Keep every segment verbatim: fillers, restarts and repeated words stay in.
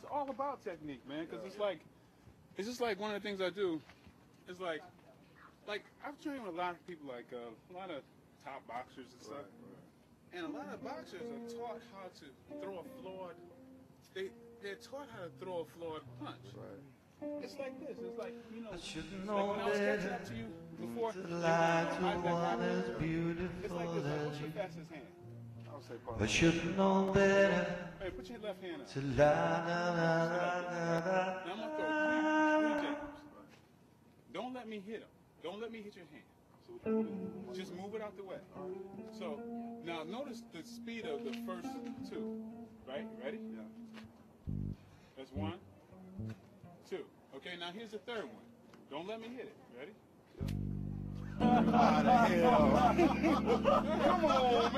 all about technique, man. Because it's like, it's just like one of the things I do. Is like, like I've trained with a lot of people, like uh, a lot of top boxers and stuff. Right, right. And a lot of boxers are taught how to throw a floored. They they're taught how to throw a floored punch. Right. It's like this. It's like, you know, it's like when I was catching up to you before. You know, I, I, I, beautiful it's like this. Like, what's your fastest hand? I'll say part. I should know better. Hey, put your left hand up. To la, la, la, la, la. Now I'm gonna throw three, three jabs. Don't let me hit him. Don't let me hit your hand. Just move it out the way. So now notice the speed of the first two. Right? Ready? Yeah. That's one, two. Okay, now here's the third one. Don't let me hit it. Ready? Yeah. How the hell? Come on,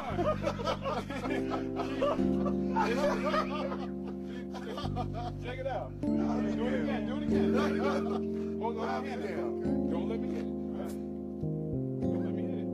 man. Check it out. Do it again. Do it again. Hold on. Don't let me hit it. Right? Don't let me hit it.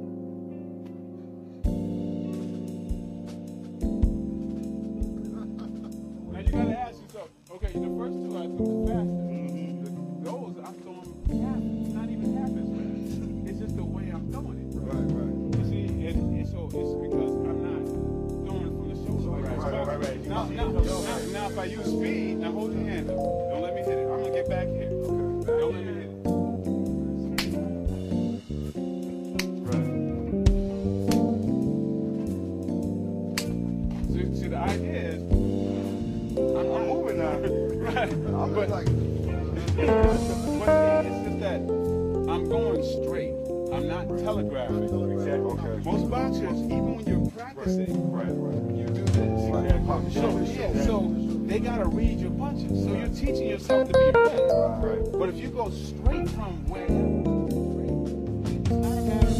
Now you gotta ask yourself, okay, the first two I threw faster. Mm-hmm. Those I throw them half, not even half as fast. It's just the way I'm throwing it. Right, right. You see, and, and so it's because I'm not throwing it from the shoulder. Right, right, right, right, right. Now, now, now, now, if I use speed, now hold your hand up. Don't let me hit it. I'm gonna get back here. Okay. Don't let me hit it. See, see, the idea is, I'm, I'm moving now. Right. I'm but, like, but it's just that I'm going straight. I'm not telegraphing. Exactly. Okay. Most boxers, even when you're practicing, right, right. you do this. Right. So, yeah, so they gotta read your punches. So you're teaching yourself to be ready. Right. But if you go straight from where it's not a matter of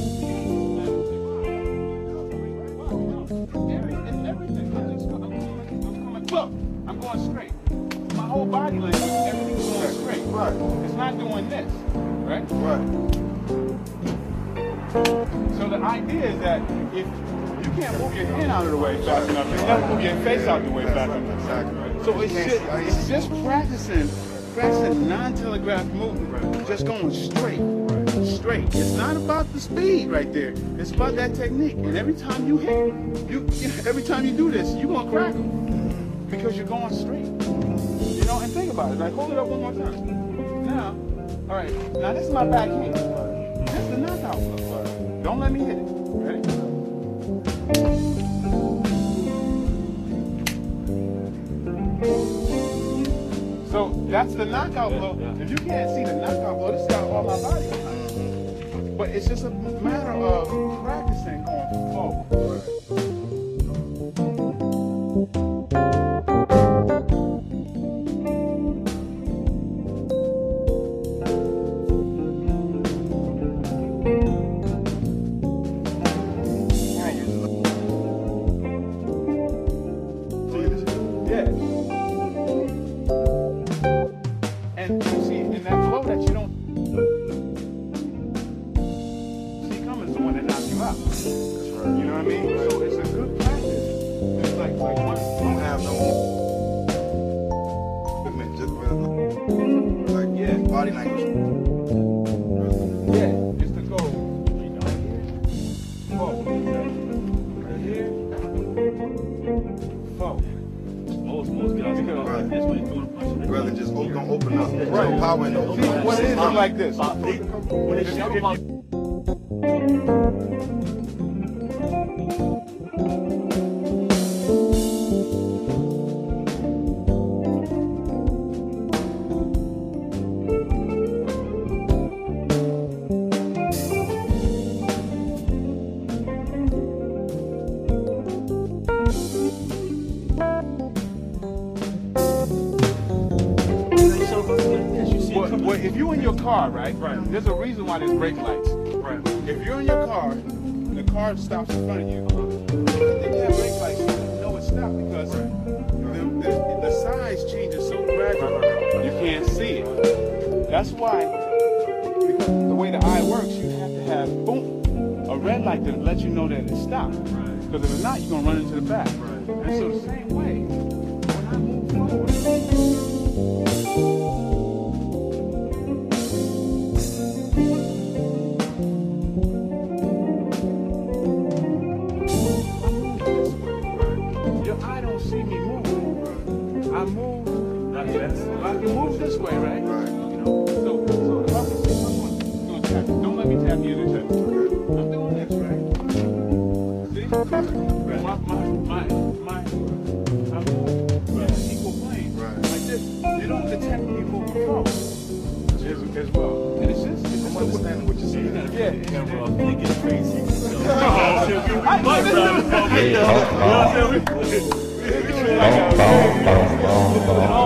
it's everything. I'm, just, I'm, coming, I'm coming look, I'm going straight. My whole body language, everything's going straight. Right. It's not doing this. Right? Right. So the idea is that if you can't move your hand out of the way fast enough, you got to move your face out the way fast enough. Exactly. So it's just, it's just practicing, practicing non-telegraphed movement, just going straight, straight. It's not about the speed right there. It's about that technique. And every time you hit, you every time you do this, you're gonna crack them because you're going straight. You know, and think about it. Like hold it up one more time. Now, all right. Now this is my back hand. This is the knockout blow. Don't let me hit it. Ready? So that's the knockout blow. If you can't see the knockout blow, this is got all my body. But it's just a matter of practicing going forward. Like this. If you're in your car, right, right, there's a reason why there's brake lights. Right. If you're in your car, the car stops in front of you, if they have brake lights, you know it's stopped because the, the, the size changes so gradually, you can't see it. That's why, because the way the eye works, you have to have, boom, a red light to let you know that it's stopped. Because if it's not, you're going to run into the back. Right. And so the same way, when I move forward, I move, I can move this way, right? Right. You know, so, so if I can see someone doing tap, don't let me tap you in the tap. I'm doing this, right? See? Right. My, my, my, my, I move in an equal plane, right. Like this. You don't detect me moving forward as, as well. And it's just, it's just I'm understanding what you're saying. Yeah. Yeah. They get crazy. I love this. You know what I'm saying? We, we, we, we, we, we, we, we, we, we, we, we,